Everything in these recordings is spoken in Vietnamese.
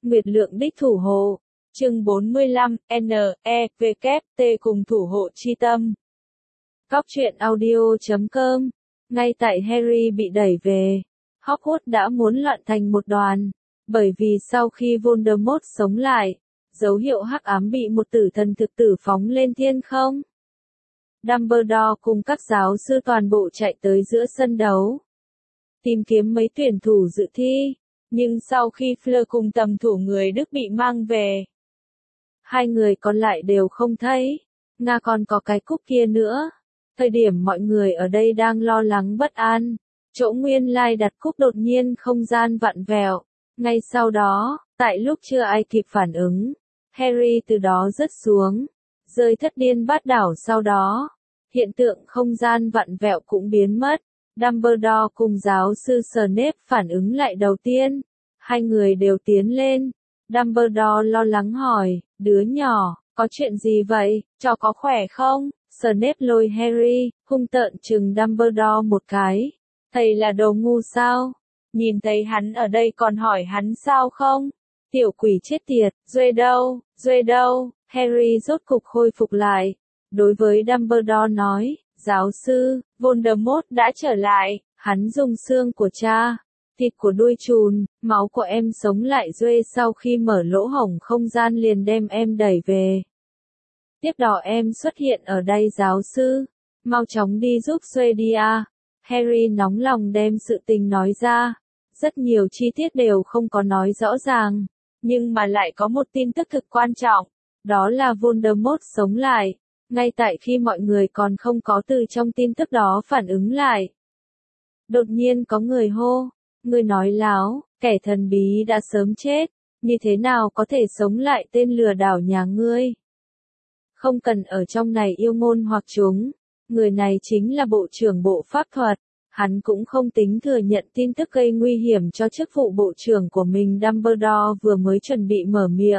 Nguyệt Lượng đích thủ hộ. Chương 45, N.E.W.T cùng thủ hộ chi tâm. Góc truyện audio.com. Ngay tại Harry bị đẩy về, Hogwarts đã muốn loạn thành một đoàn, bởi vì sau khi Voldemort sống lại, dấu hiệu hắc ám bị một tử thần thực tử phóng lên thiên không. Dumbledore cùng các giáo sư toàn bộ chạy tới giữa sân đấu, tìm kiếm mấy tuyển thủ dự thi, nhưng sau khi Fleur cùng tầm thủ người Đức bị mang về, hai người còn lại đều không thấy. Nga còn có cái cúp kia nữa. Thời điểm mọi người ở đây đang lo lắng bất an, chỗ nguyên lai đặt cúp đột nhiên không gian vặn vẹo. Ngay sau đó, tại lúc chưa ai kịp phản ứng, Harry từ đó rớt xuống, rơi thất điên bát đảo. Sau đó, hiện tượng không gian vặn vẹo cũng biến mất. Dumbledore cùng giáo sư Snape phản ứng lại đầu tiên. Hai người đều tiến lên. Dumbledore lo lắng hỏi, đứa nhỏ, có chuyện gì vậy, cho có khỏe không? Snape lôi Harry, hung tợn trừng Dumbledore một cái. Thầy là đồ ngu sao? Nhìn thấy hắn ở đây còn hỏi hắn sao không? Tiểu quỷ chết tiệt, Duê đâu? Harry rốt cục khôi phục lại. Đối với Dumbledore nói, giáo sư, Voldemort đã trở lại, hắn dùng xương của cha, thịt của đuôi trùn, máu của em sống lại Duê sau khi mở lỗ hổng không gian liền đem em đẩy về. Tiếp đó em xuất hiện ở đây giáo sư, mau chóng đi giúp Duê đi à. Harry nóng lòng đem sự tình nói ra, rất nhiều chi tiết đều không có nói rõ ràng, nhưng mà lại có một tin tức thực quan trọng, đó là Voldemort sống lại, ngay tại khi mọi người còn không có từ trong tin tức đó phản ứng lại. Đột nhiên có người hô, người nói láo, kẻ thần bí đã sớm chết, như thế nào có thể sống lại tên lừa đảo nhà ngươi? Không cần ở trong này yêu ngôn hoặc chúng, người này chính là bộ trưởng bộ pháp thuật, hắn cũng không tính thừa nhận tin tức gây nguy hiểm cho chức vụ bộ trưởng của mình. Dumbledore vừa mới chuẩn bị mở miệng,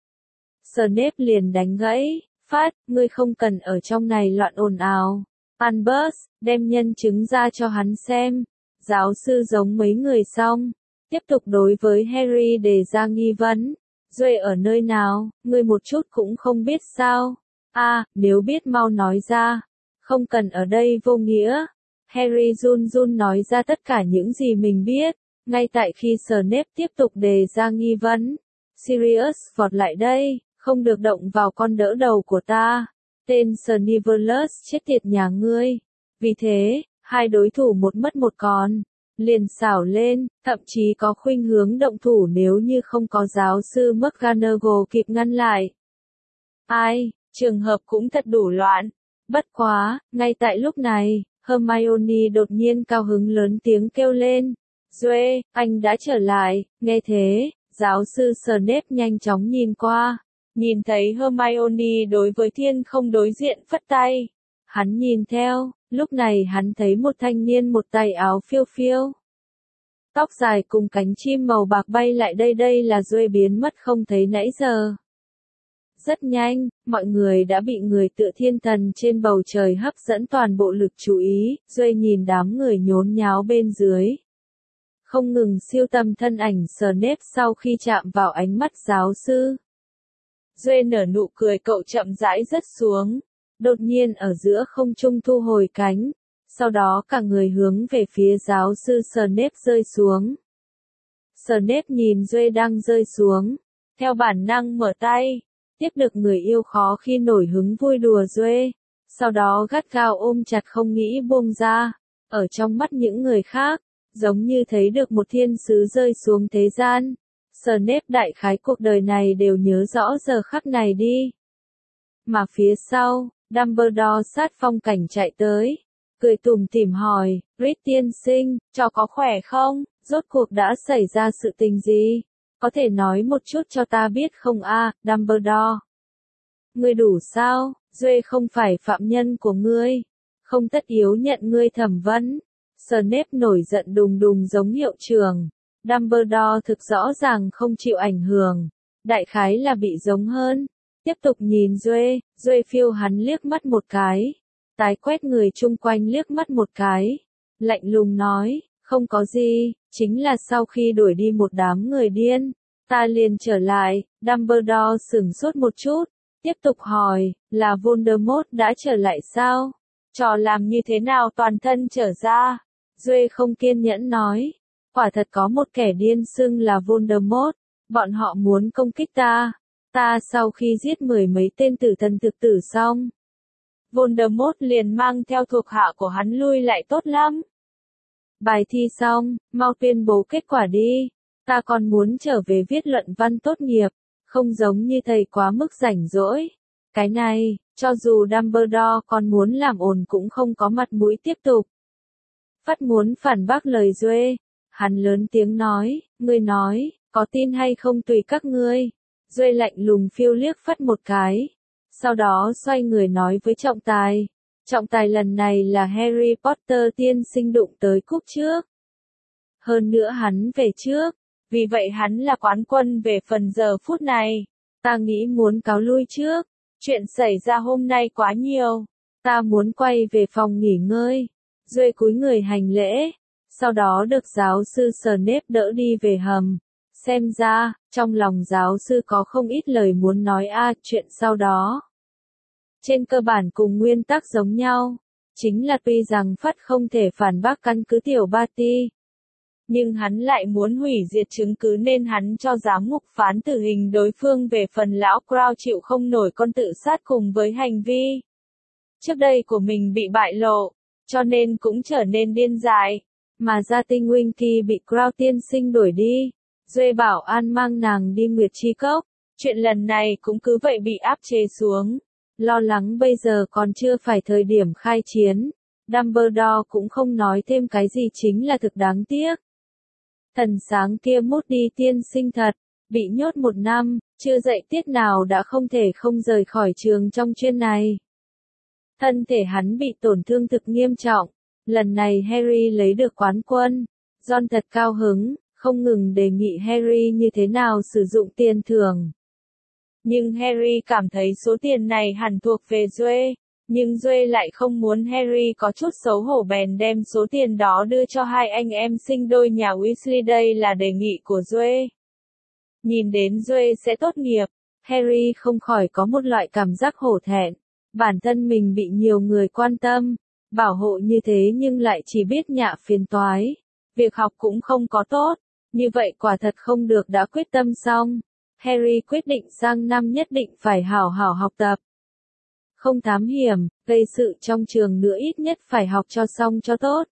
Snape liền đánh gãy, ngươi không cần ở trong này loạn ồn ào. Albus, đem nhân chứng ra cho hắn xem. Giáo sư giống mấy người xong, tiếp tục đối với Harry đề ra nghi vấn. Duê ở nơi nào, ngươi một chút cũng không biết sao? Nếu biết mau nói ra, không cần ở đây vô nghĩa. Harry run run nói ra tất cả những gì mình biết, ngay tại khi Snape tiếp tục đề ra nghi vấn. Sirius vọt lại đây, không được động vào con đỡ đầu của ta. Tên Snevolus chết tiệt nhà ngươi. Vì thế, hai đối thủ một mất một còn, liền xảo lên, thậm chí có khuynh hướng động thủ nếu như không có giáo sư McGonagall kịp ngăn lại. Trường hợp cũng thật đủ loạn. Bất quá, ngay tại lúc này, Hermione đột nhiên cao hứng lớn tiếng kêu lên. Duê, anh đã trở lại. Nghe thế, giáo sư Snape nhanh chóng nhìn qua. Nhìn thấy Hermione đối với thiên không đối diện phất tay. Hắn nhìn theo, lúc này hắn thấy một thanh niên một tay áo phiêu phiêu, tóc dài cùng cánh chim màu bạc bay lại đây là Duê biến mất không thấy nãy giờ. Rất nhanh, mọi người đã bị người tựa thiên thần trên bầu trời hấp dẫn toàn bộ lực chú ý. Duê nhìn đám người nhốn nháo bên dưới, không ngừng siêu tầm thân ảnh Snape sau khi chạm vào ánh mắt giáo sư. Duê nở nụ cười, cậu chậm rãi rớt xuống, đột nhiên ở giữa không trung thu hồi cánh, sau đó cả người hướng về phía giáo sư Snape rơi xuống. Snape nhìn Duê đang rơi xuống, theo bản năng mở tay, tiếp được người yêu khó khi nổi hứng vui đùa Duê, sau đó gắt gao ôm chặt không nghĩ buông ra. Ở trong mắt những người khác, giống như thấy được một thiên sứ rơi xuống thế gian. Snape đại khái cuộc đời này đều nhớ rõ giờ khắc này đi. Mà phía sau, Dumbledore sát phong cảnh chạy tới, cười tủm tỉm hỏi, Reed tiên sinh, cho có khỏe không? Rốt cuộc đã xảy ra sự tình gì? Có thể nói một chút cho ta biết không Dumbledore? Ngươi đủ sao? Duê không phải phạm nhân của ngươi, không tất yếu nhận ngươi thẩm vấn. Snape nổi giận đùng đùng giống hiệu trưởng. Dumbledore thực rõ ràng không chịu ảnh hưởng, đại khái là bị giống hơn. Tiếp tục nhìn Duê phiêu hắn liếc mắt một cái, tái quét người chung quanh liếc mắt một cái, lạnh lùng nói, không có gì, chính là sau khi đuổi đi một đám người điên, Ta liền trở lại. Dumbledore sửng sốt một chút, tiếp tục hỏi, là Voldemort đã trở lại sao? Trò làm như thế nào toàn thân trở ra? Duệ không kiên nhẫn nói, quả thật có một kẻ điên xưng là Voldemort, bọn họ muốn công kích ta. Ta sau khi giết mười mấy tên tử thần thực tử xong, Voldemort liền mang theo thuộc hạ của hắn lui lại tốt lắm. Bài thi xong, mau tuyên bố kết quả đi. Ta còn muốn trở về viết luận văn tốt nghiệp, không giống như thầy quá mức rảnh rỗi. Cái này, cho dù Dumbledore còn muốn làm ồn cũng không có mặt mũi tiếp tục. Phát muốn phản bác lời Duệ, hắn lớn tiếng nói, ngươi nói, có tin hay không tùy các ngươi. Duệ lạnh lùng phiêu liếc Phát một cái, sau đó xoay người nói với trọng tài. Trọng tài lần này là Harry Potter tiên sinh đụng tới cúp trước. Hơn nữa hắn về trước, vì vậy hắn là quán quân về phần giờ phút này. Ta nghĩ muốn cáo lui trước, chuyện xảy ra hôm nay quá nhiều, ta muốn quay về phòng nghỉ ngơi. Duệ cúi người hành lễ, sau đó được giáo sư Snape đỡ đi về hầm. Xem ra, trong lòng giáo sư có không ít lời muốn nói chuyện sau đó. Trên cơ bản cùng nguyên tắc giống nhau, chính là tuy rằng Phát không thể phản bác căn cứ tiểu Barty, nhưng hắn lại muốn hủy diệt chứng cứ nên hắn cho giám ngục phán tử hình đối phương về phần lão Crow chịu không nổi con tự sát cùng với hành vi trước đây của mình bị bại lộ, cho nên cũng trở nên điên dại, mà gia tinh Winky bị Crow tiên sinh đuổi đi. Duệ bảo an mang nàng đi Nguyệt Chi Cốc, chuyện lần này cũng cứ vậy bị áp chế xuống. Lo lắng bây giờ còn chưa phải thời điểm khai chiến, Dumbledore cũng không nói thêm cái gì chính là thực đáng tiếc. Thần sáng kia Moody tiên sinh thật, bị nhốt 1 năm, chưa dạy tiết nào đã không thể không rời khỏi trường trong chuyên này. Thân thể hắn bị tổn thương thực nghiêm trọng, lần này Harry lấy được quán quân. Ron thật cao hứng, không ngừng đề nghị Harry như thế nào sử dụng tiền thưởng. Nhưng Harry cảm thấy số tiền này hẳn thuộc về Duệ, nhưng Duệ lại không muốn Harry có chút xấu hổ bèn đem số tiền đó đưa cho hai anh em sinh đôi nhà Weasley. Đây là đề nghị của Duệ. Nhìn đến Duệ sẽ tốt nghiệp, Harry không khỏi có một loại cảm giác hổ thẹn. Bản thân mình bị nhiều người quan tâm, bảo hộ như thế nhưng lại chỉ biết nhạ phiền toái. Việc học cũng không có tốt, như vậy quả thật không được. Đã quyết tâm xong, Harry quyết định sang năm nhất định phải hảo hảo học tập. Không thám hiểm, gây sự trong trường nữa, ít nhất phải học cho xong cho tốt.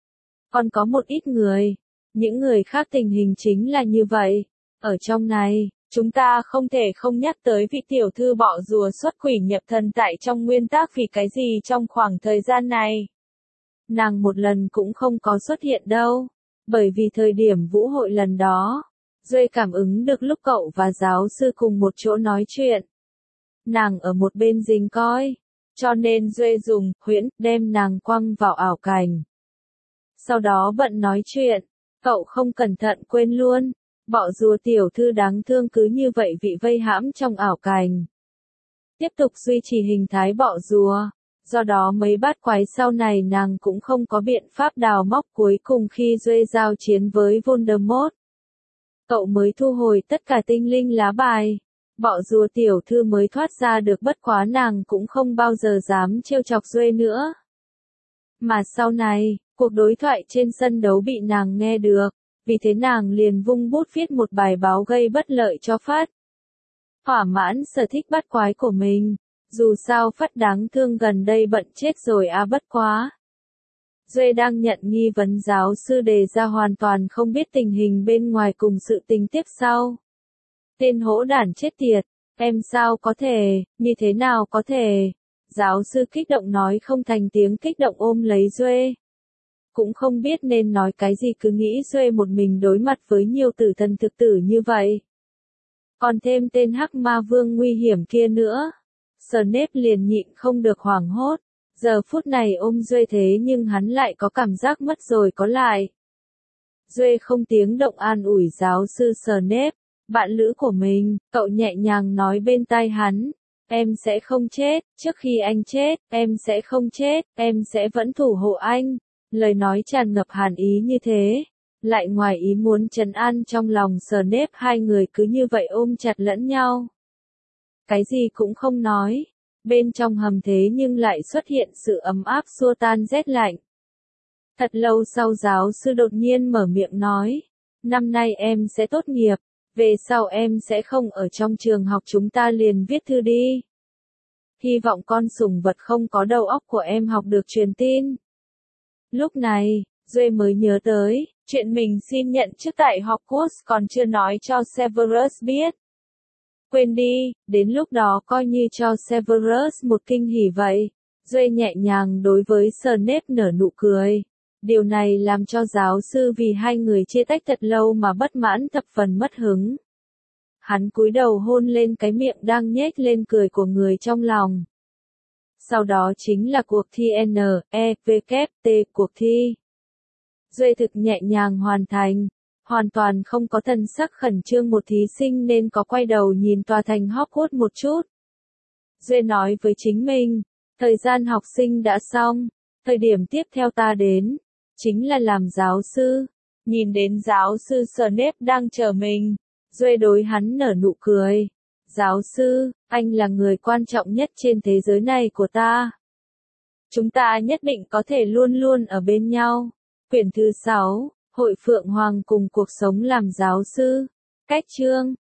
Còn có một ít người, những người khác tình hình chính là như vậy. Ở trong này, chúng ta không thể không nhắc tới vị tiểu thư bọ rùa xuất quỷ nhập thần tại trong nguyên tác. Vì cái gì trong khoảng thời gian này, nàng một lần cũng không có xuất hiện đâu. Bởi vì thời điểm vũ hội lần đó, Duệ cảm ứng được lúc cậu và giáo sư cùng một chỗ nói chuyện. Nàng ở một bên rình coi, cho nên Duệ dùng huyễn đem nàng quăng vào ảo cảnh. Sau đó bận nói chuyện, cậu không cẩn thận quên luôn, bọ rùa tiểu thư đáng thương cứ như vậy bị vây hãm trong ảo cảnh. Tiếp tục duy trì hình thái bọ rùa, do đó mấy bát quái sau này nàng cũng không có biện pháp đào móc. Cuối cùng khi Duệ giao chiến với Voldemort, cậu mới thu hồi tất cả tinh linh lá bài. Bọ rùa tiểu thư mới thoát ra được, bất quá nàng cũng không bao giờ dám trêu chọc Duệ nữa. Mà sau này, cuộc đối thoại trên sân đấu bị nàng nghe được, vì thế nàng liền vung bút viết một bài báo gây bất lợi cho Phát. Thỏa mãn sở thích bắt quái của mình, dù sao Phát đáng thương gần đây bận chết rồi bất quá. Duệ đang nhận nghi vấn giáo sư đề ra hoàn toàn không biết tình hình bên ngoài cùng sự tình tiếp sau. Tên hỗn đản chết tiệt, em sao có thể, như thế nào có thể? Giáo sư kích động nói không thành tiếng, kích động ôm lấy Duệ. Cũng không biết nên nói cái gì, cứ nghĩ Duệ một mình đối mặt với nhiều tử thần thực tử như vậy. Còn thêm tên hắc ma vương nguy hiểm kia nữa. Snape liền nhịn không được hoảng hốt. Giờ phút này ôm Duệ thế nhưng hắn lại có cảm giác mất rồi có lại. Duệ không tiếng động an ủi giáo sư Snape, bạn lữ của mình, cậu nhẹ nhàng nói bên tai hắn. Em sẽ không chết, trước khi anh chết, em sẽ không chết, em sẽ vẫn thủ hộ anh. Lời nói tràn ngập hàn ý như thế, Lại ngoài ý muốn trấn an trong lòng Snape, hai người cứ như vậy ôm chặt lẫn nhau. Cái gì cũng không nói. Bên trong hầm thế nhưng lại xuất hiện sự ấm áp xua tan rét lạnh. Thật lâu sau giáo sư đột nhiên mở miệng nói. Năm nay em sẽ tốt nghiệp. Về sau em sẽ không ở trong trường học, chúng ta liền viết thư đi. Hy vọng con sủng vật không có đầu óc của em học được truyền tin. Lúc này, Duệ mới nhớ tới, chuyện mình xin nhận chức tại Hogwarts còn chưa nói cho Severus biết. Quên đi, đến lúc đó coi như cho Severus một kinh hỉ vậy. Duệ nhẹ nhàng đối với Snape nở nụ cười. Điều này làm cho giáo sư vì hai người chia tách thật lâu mà bất mãn thập phần mất hứng. Hắn cúi đầu hôn lên cái miệng đang nhếch lên cười của người trong lòng. Sau đó chính là cuộc thi NEVKT, cuộc thi. Duệ thực nhẹ nhàng hoàn thành, hoàn toàn không có thần sắc khẩn trương một thí sinh nên có quay đầu nhìn tòa thành Hogwarts một chút. Duệ nói với chính mình, thời gian học sinh đã xong, thời điểm tiếp theo ta đến, chính là làm giáo sư. Nhìn đến giáo sư Snape đang chờ mình, Duệ đối hắn nở nụ cười. Giáo sư, anh là người quan trọng nhất trên thế giới này của ta. Chúng ta nhất định có thể luôn luôn ở bên nhau. Quyển thứ 6, Hội Phượng Hoàng cùng cuộc sống làm giáo sư. Cách chương